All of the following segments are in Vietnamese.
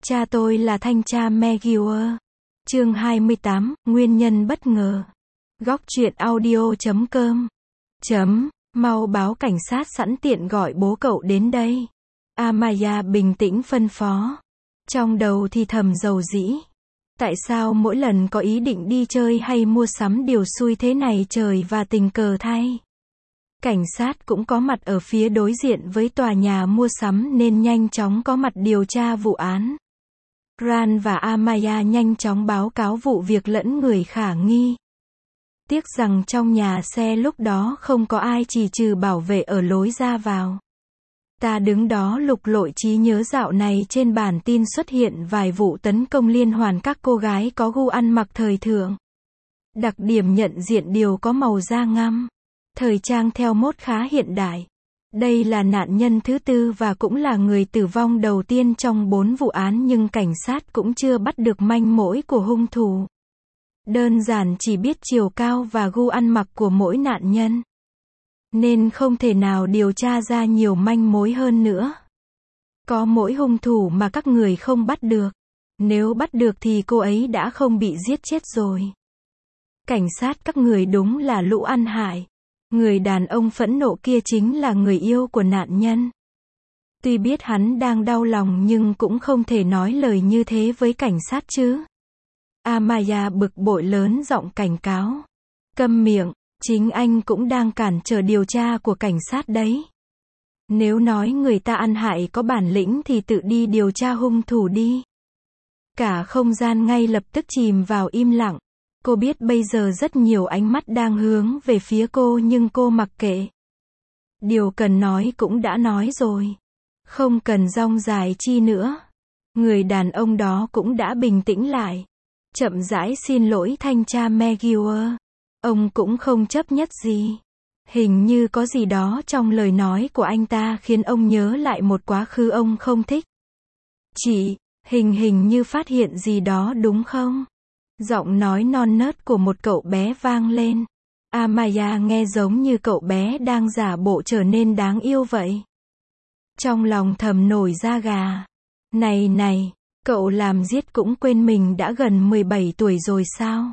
Cha tôi là thanh tra Meguiar. Chương 28, Nguyên nhân bất ngờ. Góc truyện audio.com. Mau báo cảnh sát sẵn tiện gọi bố cậu đến đây. Amaya bình tĩnh phân phó. Trong đầu thì thầm dầu dĩ. Tại sao mỗi lần có ý định đi chơi hay mua sắm điều xui thế này trời và tình cờ thay. Cảnh sát cũng có mặt ở phía đối diện với tòa nhà mua sắm nên nhanh chóng có mặt điều tra vụ án. Ran và Amaya nhanh chóng báo cáo vụ việc lẫn người khả nghi. Tiếc rằng trong nhà xe lúc đó không có ai chỉ trừ bảo vệ ở lối ra vào. Ta đứng đó lục lọi trí nhớ dạo này trên bản tin xuất hiện vài vụ tấn công liên hoàn các cô gái có gu ăn mặc thời thượng. Đặc điểm nhận diện đều có màu da ngăm. Thời trang theo mốt khá hiện đại. Đây là nạn nhân thứ tư và cũng là người tử vong đầu tiên trong 4 vụ án nhưng cảnh sát cũng chưa bắt được manh mối của hung thủ. Đơn giản chỉ biết chiều cao và gu ăn mặc của mỗi nạn nhân. Nên không thể nào điều tra ra nhiều manh mối hơn nữa. Có mỗi hung thủ mà các người không bắt được. Nếu bắt được thì cô ấy đã không bị giết chết rồi. Cảnh sát các người đúng là lũ ăn hại. Người đàn ông phẫn nộ kia chính là người yêu của nạn nhân. Tuy biết hắn đang đau lòng nhưng cũng không thể nói lời như thế với cảnh sát chứ. Amaya bực bội lớn giọng cảnh cáo. Câm miệng, chính anh cũng đang cản trở điều tra của cảnh sát đấy. Nếu nói người ta ăn hại có bản lĩnh thì tự đi điều tra hung thủ đi. Cả không gian ngay lập tức chìm vào im lặng. Cô biết bây giờ rất nhiều ánh mắt đang hướng về phía cô nhưng cô mặc kệ. Điều cần nói cũng đã nói rồi. Không cần rong dài chi nữa. Người đàn ông đó cũng đã bình tĩnh lại. Chậm rãi xin lỗi thanh tra Meguiar. Ông cũng không chấp nhất gì. Hình như có gì đó trong lời nói của anh ta khiến ông nhớ lại một quá khứ ông không thích. Chị, hình như phát hiện gì đó đúng không? Giọng nói non nớt của một cậu bé vang lên. Amaya nghe giống như cậu bé đang giả bộ trở nên đáng yêu vậy. Trong lòng thầm nổi da gà. Này, cậu làm giết cũng quên mình đã gần 17 tuổi rồi sao?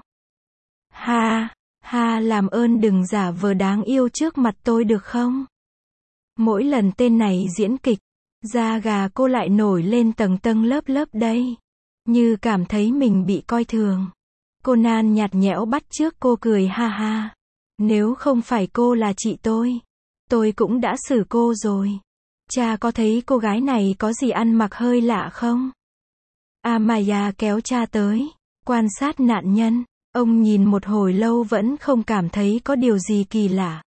Ha, làm ơn đừng giả vờ đáng yêu trước mặt tôi được không? Mỗi lần tên này diễn kịch, da gà cô lại nổi lên tầng lớp đây. Như cảm thấy mình bị coi thường. Conan nhạt nhẽo bắt chước cô cười ha ha. Nếu không phải cô là chị tôi cũng đã xử cô rồi. Cha có thấy cô gái này có gì ăn mặc hơi lạ không? Amaya kéo cha tới, quan sát nạn nhân. Ông nhìn một hồi lâu vẫn không cảm thấy có điều gì kỳ lạ.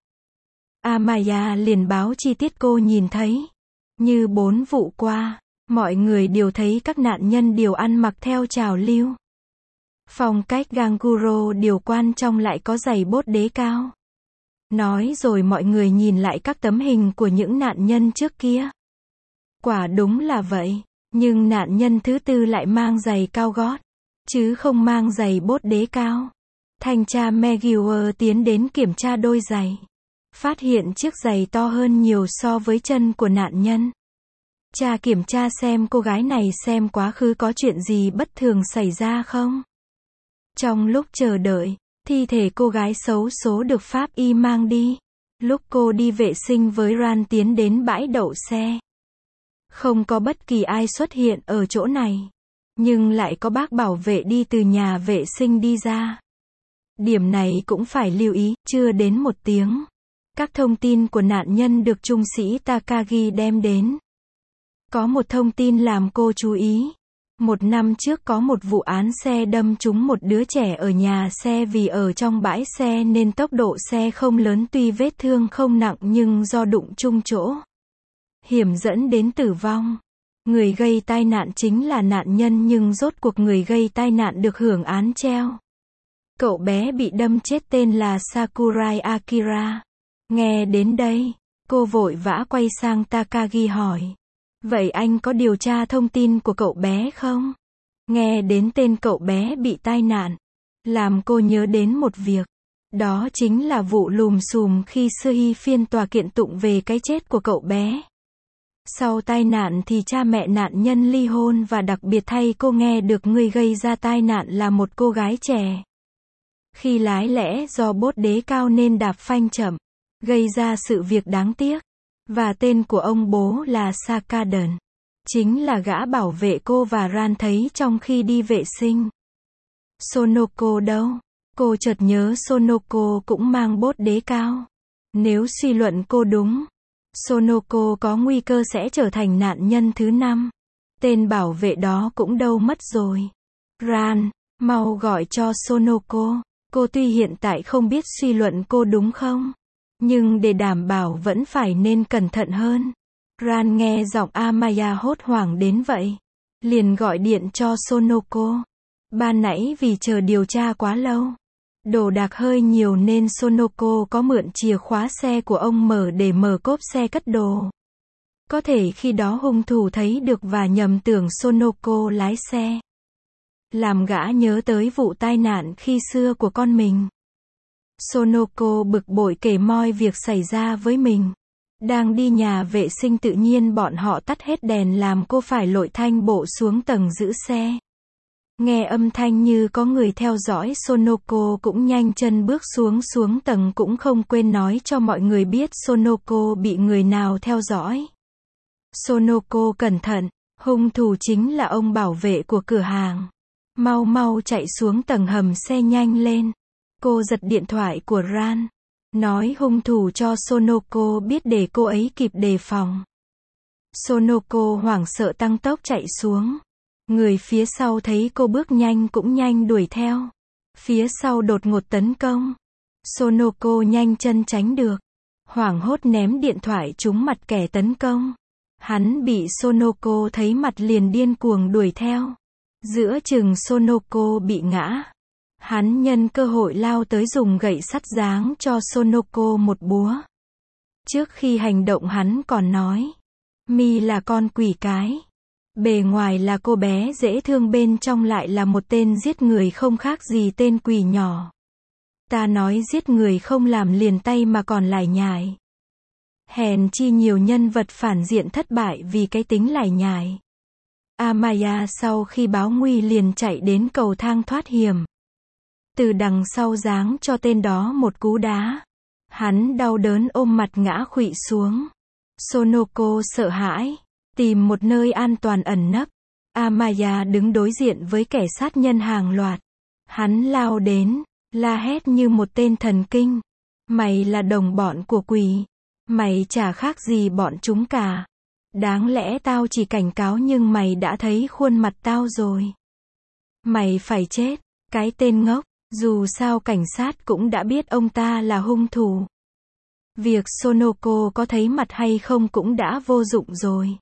Amaya liền báo chi tiết cô nhìn thấy. Như 4 vụ qua, mọi người đều thấy các nạn nhân đều ăn mặc theo trào lưu. Phong cách ganguro điều quan trọng lại có giày bốt đế cao. Nói rồi mọi người nhìn lại các tấm hình của những nạn nhân trước kia. Quả đúng là vậy, nhưng nạn nhân thứ tư lại mang giày cao gót, chứ không mang giày bốt đế cao. Thanh tra Meguiar tiến đến kiểm tra đôi giày. Phát hiện chiếc giày to hơn nhiều so với chân của nạn nhân. Cha kiểm tra xem cô gái này xem quá khứ có chuyện gì bất thường xảy ra không. Trong lúc chờ đợi, thi thể cô gái xấu số được pháp y mang đi. Lúc cô đi vệ sinh với Ran tiến đến bãi đậu xe. Không có bất kỳ ai xuất hiện ở chỗ này. Nhưng lại có bác bảo vệ đi từ nhà vệ sinh đi ra. Điểm này cũng phải lưu ý, chưa đến 1 tiếng. Các thông tin của nạn nhân được trung sĩ Takagi đem đến. Có một thông tin làm cô chú ý. 1 năm trước có một vụ án xe đâm trúng một đứa trẻ ở nhà xe vì ở trong bãi xe nên tốc độ xe không lớn tuy vết thương không nặng nhưng do đụng trúng chỗ hiểm dẫn đến tử vong. Người gây tai nạn chính là nạn nhân nhưng rốt cuộc người gây tai nạn được hưởng án treo. Cậu bé bị đâm chết tên là Sakurai Akira. Nghe đến đây, cô vội vã quay sang Takagi hỏi. Vậy anh có điều tra thông tin của cậu bé không? Nghe đến tên cậu bé bị tai nạn, làm cô nhớ đến một việc. Đó chính là vụ lùm xùm khi Sơ Hy phiên tòa kiện tụng về cái chết của cậu bé. Sau tai nạn thì cha mẹ nạn nhân ly hôn và đặc biệt thay cô nghe được người gây ra tai nạn là một cô gái trẻ. Khi lái lẽ do bốt đế cao nên đạp phanh chậm, gây ra sự việc đáng tiếc. Và tên của ông bố là Sakaden. Chính là gã bảo vệ cô và Ran thấy trong khi đi vệ sinh. Sonoko đâu? Cô chợt nhớ Sonoko cũng mang bốt đế cao. Nếu suy luận cô đúng, Sonoko có nguy cơ sẽ trở thành nạn nhân thứ 5. Tên bảo vệ đó cũng đâu mất rồi. Ran, mau gọi cho Sonoko. Cô tuy hiện tại không biết suy luận cô đúng không, nhưng để đảm bảo vẫn phải nên cẩn thận hơn. Ran nghe giọng Amaya hốt hoảng đến vậy, liền gọi điện cho Sonoko. Ban nãy vì chờ điều tra quá lâu, đồ đạc hơi nhiều nên Sonoko có mượn chìa khóa xe của ông mở để mở cốp xe cất đồ. Có thể khi đó hung thủ thấy được và nhầm tưởng Sonoko lái xe. Làm gã nhớ tới vụ tai nạn khi xưa của con mình. Sonoko bực bội kể moi việc xảy ra với mình. Đang đi nhà vệ sinh tự nhiên bọn họ tắt hết đèn làm cô phải lội thanh bộ xuống tầng giữ xe. Nghe âm thanh như có người theo dõi, Sonoko cũng nhanh chân bước xuống tầng, cũng không quên nói cho mọi người biết Sonoko bị người nào theo dõi. Sonoko cẩn thận, hung thủ chính là ông bảo vệ của cửa hàng. Mau mau chạy xuống tầng hầm xe nhanh lên. Cô giật điện thoại của Ran, nói hung thủ cho Sonoko biết để cô ấy kịp đề phòng. Sonoko hoảng sợ tăng tốc chạy xuống. Người phía sau thấy cô bước nhanh cũng nhanh đuổi theo. Phía sau đột ngột tấn công. Sonoko nhanh chân tránh được. Hoảng hốt ném điện thoại trúng mặt kẻ tấn công. Hắn bị Sonoko thấy mặt liền điên cuồng đuổi theo. Giữa chừng Sonoko bị ngã. Hắn nhân cơ hội lao tới dùng gậy sắt giáng cho Sonoko một búa. Trước khi hành động hắn còn nói, Mi là con quỷ cái. Bề ngoài là cô bé dễ thương, bên trong lại là một tên giết người không khác gì tên quỷ nhỏ. Ta nói giết người không làm liền tay mà còn lải nhải. Hèn chi nhiều nhân vật phản diện thất bại vì cái tính lải nhải. Amaya sau khi báo nguy liền chạy đến cầu thang thoát hiểm. Từ đằng sau giáng cho tên đó một cú đá. Hắn đau đớn ôm mặt ngã khuỵu xuống. Sonoko sợ hãi, tìm một nơi an toàn ẩn nấp. Amaya đứng đối diện với kẻ sát nhân hàng loạt. Hắn lao đến, la hét như một tên thần kinh. Mày là đồng bọn của quỷ. Mày chả khác gì bọn chúng cả. Đáng lẽ tao chỉ cảnh cáo nhưng mày đã thấy khuôn mặt tao rồi. Mày phải chết, cái tên ngốc. Dù sao cảnh sát cũng đã biết ông ta là hung thủ. Việc Sonoko có thấy mặt hay không cũng đã vô dụng rồi.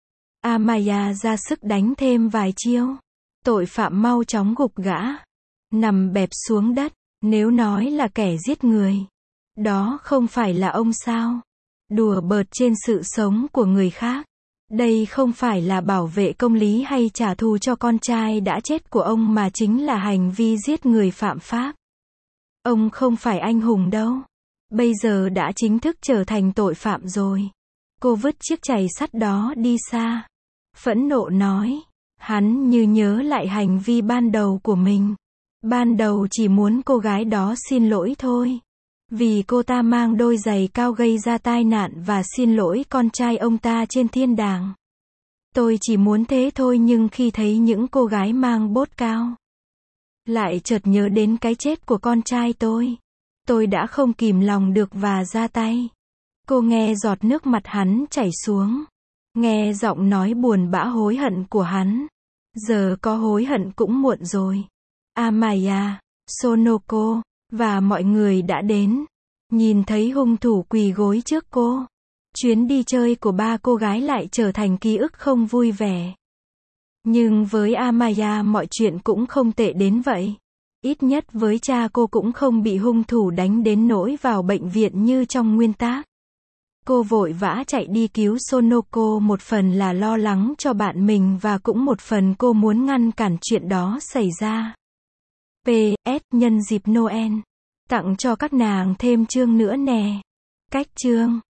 Amaya ra sức đánh thêm vài chiêu. Tội phạm mau chóng gục gã. Nằm bẹp xuống đất. Nếu nói là kẻ giết người, đó không phải là ông sao? Đùa bợt trên sự sống của người khác. Đây không phải là bảo vệ công lý hay trả thù cho con trai đã chết của ông mà chính là hành vi giết người phạm pháp. Ông không phải anh hùng đâu. Bây giờ đã chính thức trở thành tội phạm rồi. Cô vứt chiếc chày sắt đó đi xa. Phẫn nộ nói. Hắn như nhớ lại hành vi ban đầu của mình. Ban đầu chỉ muốn cô gái đó xin lỗi thôi. Vì cô ta mang đôi giày cao gây ra tai nạn và xin lỗi con trai ông ta trên thiên đàng. Tôi chỉ muốn thế thôi, nhưng khi thấy những cô gái mang bốt cao, lại chợt nhớ đến cái chết của con trai tôi đã không kìm lòng được và ra tay. Cô nghe giọt nước mặt hắn chảy xuống. Nghe giọng nói buồn bã hối hận của hắn. Giờ có hối hận cũng muộn rồi. Amaya, Sonoko và mọi người đã đến. Nhìn thấy hung thủ quỳ gối trước cô. Chuyến đi chơi của ba cô gái lại trở thành ký ức không vui vẻ. Nhưng với Amaya mọi chuyện cũng không tệ đến vậy. Ít nhất với cha cô cũng không bị hung thủ đánh đến nỗi vào bệnh viện như trong nguyên tác. Cô vội vã chạy đi cứu Sonoko, một phần là lo lắng cho bạn mình và cũng một phần cô muốn ngăn cản chuyện đó xảy ra. PS, nhân dịp Noel, tặng cho các nàng thêm chương nữa nè. Cách chương